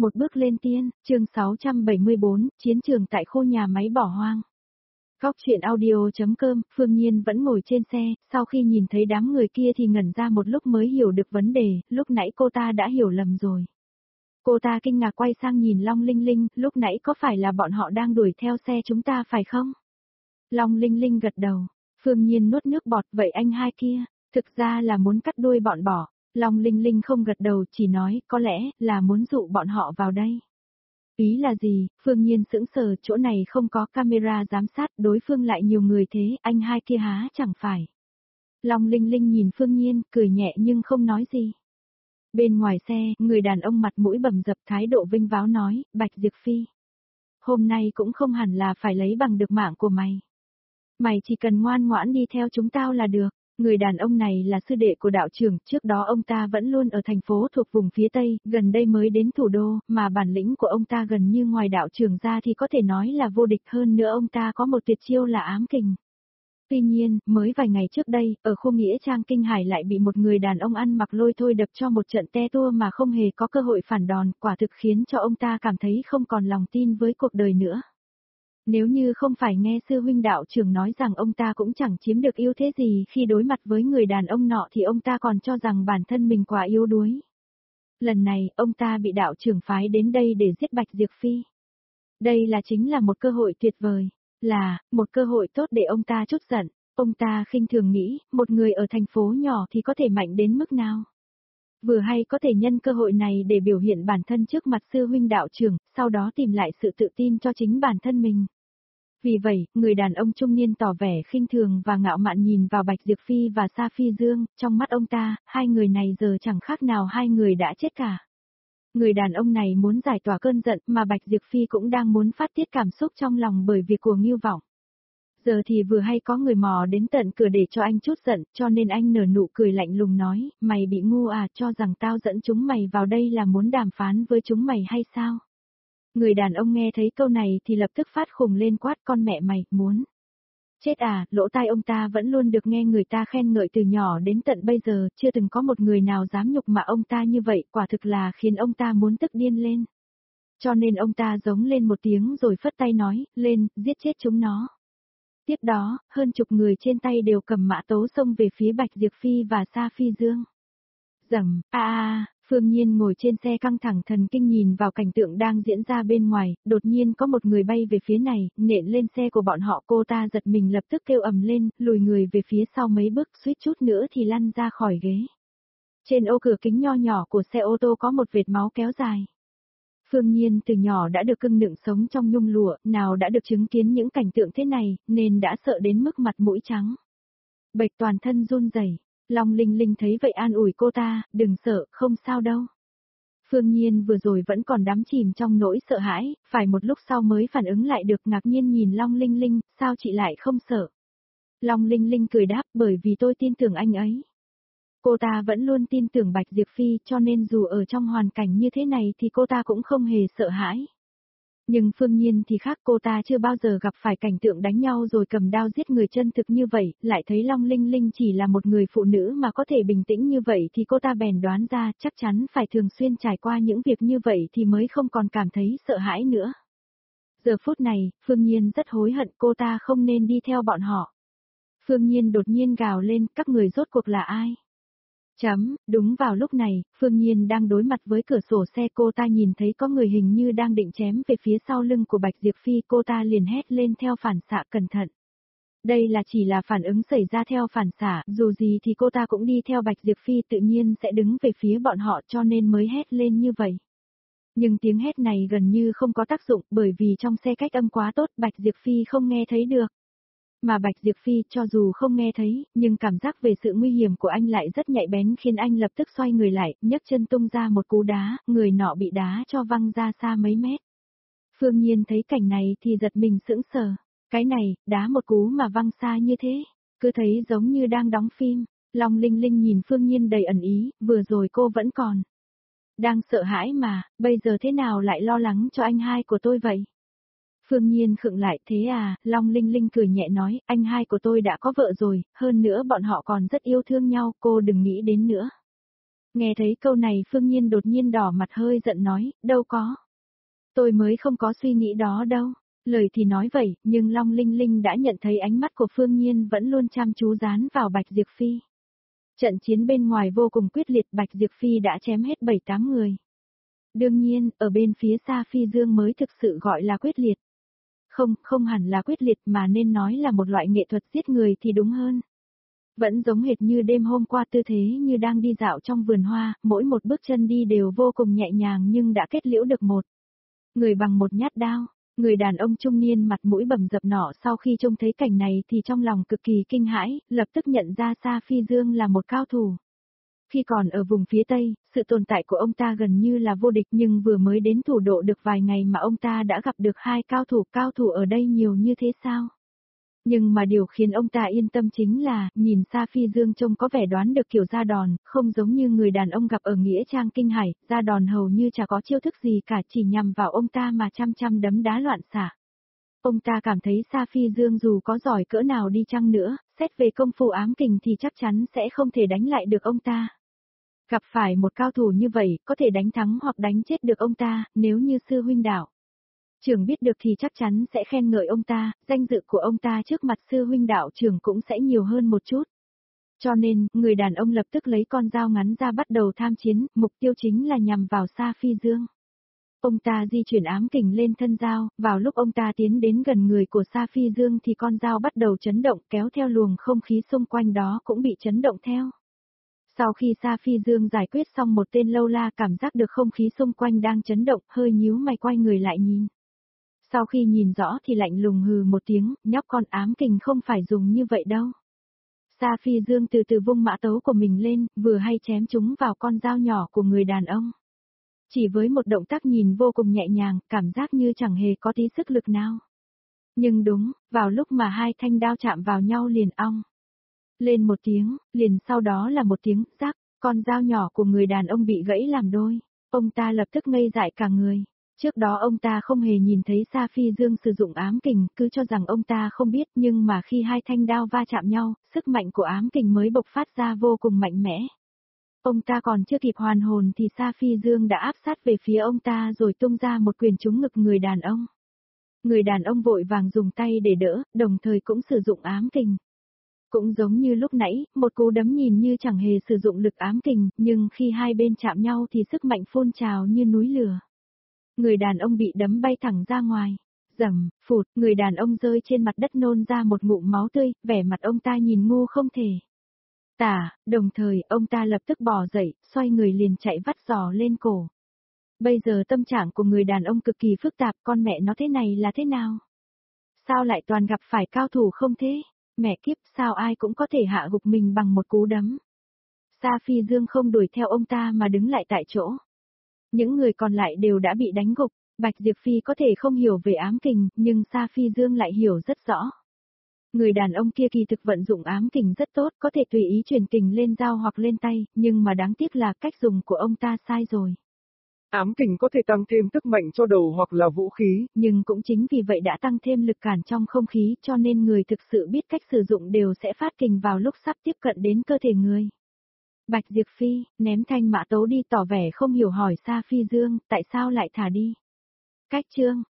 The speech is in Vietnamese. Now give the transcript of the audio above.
Một bước lên tiên, chương 674, chiến trường tại khu nhà máy bỏ hoang. Góc truyện audio.com, Phương Nhiên vẫn ngồi trên xe, sau khi nhìn thấy đám người kia thì ngẩn ra một lúc mới hiểu được vấn đề, lúc nãy cô ta đã hiểu lầm rồi. Cô ta kinh ngạc quay sang nhìn Long Linh Linh, lúc nãy có phải là bọn họ đang đuổi theo xe chúng ta phải không? Long Linh Linh gật đầu, Phương Nhiên nuốt nước bọt, vậy anh hai kia, thực ra là muốn cắt đuôi bọn bỏ. Long Linh Linh không gật đầu, chỉ nói, có lẽ là muốn dụ bọn họ vào đây. Ý là gì? Phương Nhiên sững sờ, chỗ này không có camera giám sát, đối phương lại nhiều người thế, anh hai kia há chẳng phải. Long Linh Linh nhìn Phương Nhiên, cười nhẹ nhưng không nói gì. Bên ngoài xe, người đàn ông mặt mũi bầm dập thái độ vinh váo nói, Bạch Diệp Phi. Hôm nay cũng không hẳn là phải lấy bằng được mạng của mày. Mày chỉ cần ngoan ngoãn đi theo chúng tao là được. Người đàn ông này là sư đệ của đạo trưởng, trước đó ông ta vẫn luôn ở thành phố thuộc vùng phía Tây, gần đây mới đến thủ đô, mà bản lĩnh của ông ta gần như ngoài đạo trưởng ra thì có thể nói là vô địch, hơn nữa ông ta có một tuyệt chiêu là ám kình. Tuy nhiên, mới vài ngày trước đây, ở khu nghĩa trang Kinh Hải lại bị một người đàn ông ăn mặc lôi thôi đập cho một trận te tua mà không hề có cơ hội phản đòn, quả thực khiến cho ông ta cảm thấy không còn lòng tin với cuộc đời nữa. Nếu như không phải nghe sư huynh đạo trưởng nói rằng ông ta cũng chẳng chiếm được ưu thế gì khi đối mặt với người đàn ông nọ thì ông ta còn cho rằng bản thân mình quá yếu đuối. Lần này, ông ta bị đạo trưởng phái đến đây để giết Bạch Diệp Phi. Đây chính là một cơ hội tuyệt vời, là một cơ hội tốt để ông ta trút giận. Ông ta khinh thường nghĩ, một người ở thành phố nhỏ thì có thể mạnh đến mức nào. Vừa hay có thể nhân cơ hội này để biểu hiện bản thân trước mặt sư huynh đạo trưởng, sau đó tìm lại sự tự tin cho chính bản thân mình. Vì vậy, người đàn ông trung niên tỏ vẻ khinh thường và ngạo mạn nhìn vào Bạch Diệp Phi và Sa Phi Dương, trong mắt ông ta, hai người này giờ chẳng khác nào hai người đã chết cả. Người đàn ông này muốn giải tỏa cơn giận mà Bạch Diệp Phi cũng đang muốn phát tiết cảm xúc trong lòng bởi việc của Ngưu Vọng. Giờ thì vừa hay có người mò đến tận cửa để cho anh chút giận, cho nên anh nở nụ cười lạnh lùng nói, mày bị ngu à, cho rằng tao dẫn chúng mày vào đây là muốn đàm phán với chúng mày hay sao? Người đàn ông nghe thấy câu này thì lập tức phát khùng lên quát, con mẹ mày, muốn chết à, lỗ tai ông ta vẫn luôn được nghe người ta khen ngợi từ nhỏ đến tận bây giờ, chưa từng có một người nào dám nhục mạ ông ta như vậy, quả thực là khiến ông ta muốn tức điên lên. Cho nên ông ta giống lên một tiếng rồi phất tay nói, lên, giết chết chúng nó. Tiếp đó, hơn chục người trên tay đều cầm mã tấu xông về phía Bạch Diệp Phi và Sa Phi Dương. Rầm, Phương Nhiên ngồi trên xe căng thẳng thần kinh nhìn vào cảnh tượng đang diễn ra bên ngoài, đột nhiên có một người bay về phía này, nện lên xe của bọn họ, cô ta giật mình lập tức kêu ầm lên, lùi người về phía sau mấy bước, suýt chút nữa thì lăn ra khỏi ghế. Trên ô cửa kính nho nhỏ của xe ô tô có một vệt máu kéo dài. Phương Nhiên từ nhỏ đã được cưng nựng sống trong nhung lụa, nào đã được chứng kiến những cảnh tượng thế này, nên đã sợ đến mức mặt mũi trắng. Bệch toàn thân run rẩy. Long Linh Linh thấy vậy an ủi cô ta, đừng sợ, không sao đâu. Phương Nhiên vừa rồi vẫn còn đắm chìm trong nỗi sợ hãi, phải một lúc sau mới phản ứng lại được, ngạc nhiên nhìn Long Linh Linh, sao chị lại không sợ? Long Linh Linh cười đáp, bởi vì tôi tin tưởng anh ấy. Cô ta vẫn luôn tin tưởng Bạch Diệp Phi, cho nên dù ở trong hoàn cảnh như thế này thì cô ta cũng không hề sợ hãi. Nhưng Phương Nhiên thì khác, cô ta chưa bao giờ gặp phải cảnh tượng đánh nhau rồi cầm đao giết người chân thực như vậy, lại thấy Long Linh Linh chỉ là một người phụ nữ mà có thể bình tĩnh như vậy thì cô ta bèn đoán ra chắc chắn phải thường xuyên trải qua những việc như vậy thì mới không còn cảm thấy sợ hãi nữa. Giờ phút này, Phương Nhiên rất hối hận cô ta không nên đi theo bọn họ. Phương Nhiên đột nhiên gào lên, các người rốt cuộc là ai? Đúng vào lúc này, Phương Nhiên đang đối mặt với cửa sổ xe, cô ta nhìn thấy có người hình như đang định chém về phía sau lưng của Bạch Diệp Phi, cô ta liền hét lên theo phản xạ, cẩn thận. Đây chỉ là phản ứng xảy ra theo phản xạ, dù gì thì cô ta cũng đi theo Bạch Diệp Phi tự nhiên sẽ đứng về phía bọn họ cho nên mới hét lên như vậy. Nhưng tiếng hét này gần như không có tác dụng bởi vì trong xe cách âm quá tốt, Bạch Diệp Phi không nghe thấy được. Mà Bạch Diệp Phi cho dù không nghe thấy, nhưng cảm giác về sự nguy hiểm của anh lại rất nhạy bén khiến anh lập tức xoay người lại, nhấc chân tung ra một cú đá, người nọ bị đá cho văng ra xa mấy mét. Phương Nhiên thấy cảnh này thì giật mình sững sờ, cái này, đá một cú mà văng xa như thế, cứ thấy giống như đang đóng phim. Long Linh Linh nhìn Phương Nhiên đầy ẩn ý, vừa rồi cô vẫn còn đang sợ hãi mà, bây giờ thế nào lại lo lắng cho anh hai của tôi vậy? Phương Nhiên khựng lại, thế à, Long Linh Linh cười nhẹ nói, anh hai của tôi đã có vợ rồi, hơn nữa bọn họ còn rất yêu thương nhau, cô đừng nghĩ đến nữa. Nghe thấy câu này Phương Nhiên đột nhiên đỏ mặt hơi giận nói, đâu có. Tôi mới không có suy nghĩ đó đâu. Lời thì nói vậy, nhưng Long Linh Linh đã nhận thấy ánh mắt của Phương Nhiên vẫn luôn chăm chú dán vào Bạch Diệp Phi. Trận chiến bên ngoài vô cùng quyết liệt, Bạch Diệp Phi đã chém hết 7-8 người. Đương nhiên, ở bên phía xa Phi Dương mới thực sự gọi là quyết liệt. Không hẳn là quyết liệt mà nên nói là một loại nghệ thuật giết người thì đúng hơn. Vẫn giống hệt như đêm hôm qua, tư thế như đang đi dạo trong vườn hoa, mỗi một bước chân đi đều vô cùng nhẹ nhàng nhưng đã kết liễu được một người bằng một nhát đao. Người đàn ông trung niên mặt mũi bầm dập nọ sau khi trông thấy cảnh này thì trong lòng cực kỳ kinh hãi, lập tức nhận ra Sa Phi Dương là một cao thủ. Khi còn ở vùng phía Tây, sự tồn tại của ông ta gần như là vô địch, nhưng vừa mới đến thủ độ được vài ngày mà ông ta đã gặp được hai cao thủ ở đây nhiều như thế sao? Nhưng mà điều khiến ông ta yên tâm chính là, nhìn Sa Phi Dương trông có vẻ đoán được kiểu ra đòn, không giống như người đàn ông gặp ở Nghĩa Trang Kinh Hải, ra đòn hầu như chả có chiêu thức gì cả, chỉ nhằm vào ông ta mà chăm đấm đá loạn xạ. Ông ta cảm thấy Sa Phi Dương dù có giỏi cỡ nào đi chăng nữa, xét về công phu ám kình thì chắc chắn sẽ không thể đánh lại được ông ta. Gặp phải một cao thủ như vậy, có thể đánh thắng hoặc đánh chết được ông ta, nếu như sư huynh đạo trưởng biết được thì chắc chắn sẽ khen ngợi ông ta, danh dự của ông ta trước mặt sư huynh đạo trưởng cũng sẽ nhiều hơn một chút. Cho nên, người đàn ông lập tức lấy con dao ngắn ra bắt đầu tham chiến, mục tiêu chính là nhằm vào Sa Phi Dương. Ông ta di chuyển ám kình lên thân dao, vào lúc ông ta tiến đến gần người của Sa Phi Dương thì con dao bắt đầu chấn động, kéo theo luồng không khí xung quanh đó cũng bị chấn động theo. Sau khi Sa Phi Dương giải quyết xong một tên lâu la, cảm giác được không khí xung quanh đang chấn động, hơi nhíu mày quay người lại nhìn. Sau khi nhìn rõ thì lạnh lùng hừ một tiếng, nhóc con, ám kình không phải dùng như vậy đâu. Sa Phi Dương từ từ vung mã tấu của mình lên, vừa hay chém chúng vào con dao nhỏ của người đàn ông. Chỉ với một động tác nhìn vô cùng nhẹ nhàng, cảm giác như chẳng hề có tí sức lực nào. Nhưng đúng, vào lúc mà hai thanh đao chạm vào nhau liền ong lên một tiếng, liền sau đó là một tiếng rắc, con dao nhỏ của người đàn ông bị gãy làm đôi. Ông ta lập tức ngây dại cả người. Trước đó ông ta không hề nhìn thấy Sa Phi Dương sử dụng ám kình, cứ cho rằng ông ta không biết, nhưng mà khi hai thanh đao va chạm nhau, sức mạnh của ám kình mới bộc phát ra vô cùng mạnh mẽ. Ông ta còn chưa kịp hoàn hồn thì Sa Phi Dương đã áp sát về phía ông ta rồi tung ra một quyền trúng ngực người đàn ông. Người đàn ông vội vàng dùng tay để đỡ, đồng thời cũng sử dụng ám kình. Cũng giống như lúc nãy, một cú đấm nhìn như chẳng hề sử dụng lực ám kình, nhưng khi hai bên chạm nhau thì sức mạnh phun trào như núi lửa. Người đàn ông bị đấm bay thẳng ra ngoài. Rầm, phụt, người đàn ông rơi trên mặt đất nôn ra một ngụm máu tươi, vẻ mặt ông ta nhìn ngu không thể đồng thời ông ta lập tức bò dậy, xoay người liền chạy vắt giò lên cổ. Bây giờ tâm trạng của người đàn ông cực kỳ phức tạp, con mẹ nó thế này là thế nào? Sao lại toàn gặp phải cao thủ không thế? Mẹ kiếp, sao ai cũng có thể hạ gục mình bằng một cú đấm? Sa Phi Dương không đuổi theo ông ta mà đứng lại tại chỗ. Những người còn lại đều đã bị đánh gục. Bạch Diệp Phi có thể không hiểu về ám kình, nhưng Sa Phi Dương lại hiểu rất rõ. Người đàn ông kia kỳ thực vận dụng ám kình rất tốt, có thể tùy ý truyền kình lên dao hoặc lên tay, nhưng mà đáng tiếc là cách dùng của ông ta sai rồi. Ám kình có thể tăng thêm sức mạnh cho đầu hoặc là vũ khí, nhưng cũng chính vì vậy đã tăng thêm lực cản trong không khí, cho nên người thực sự biết cách sử dụng đều sẽ phát kình vào lúc sắp tiếp cận đến cơ thể người. Bạch Diệp Phi, ném thanh mã tấu đi, tỏ vẻ không hiểu, hỏi Sa Phi Dương, tại sao lại thả đi. Cách chương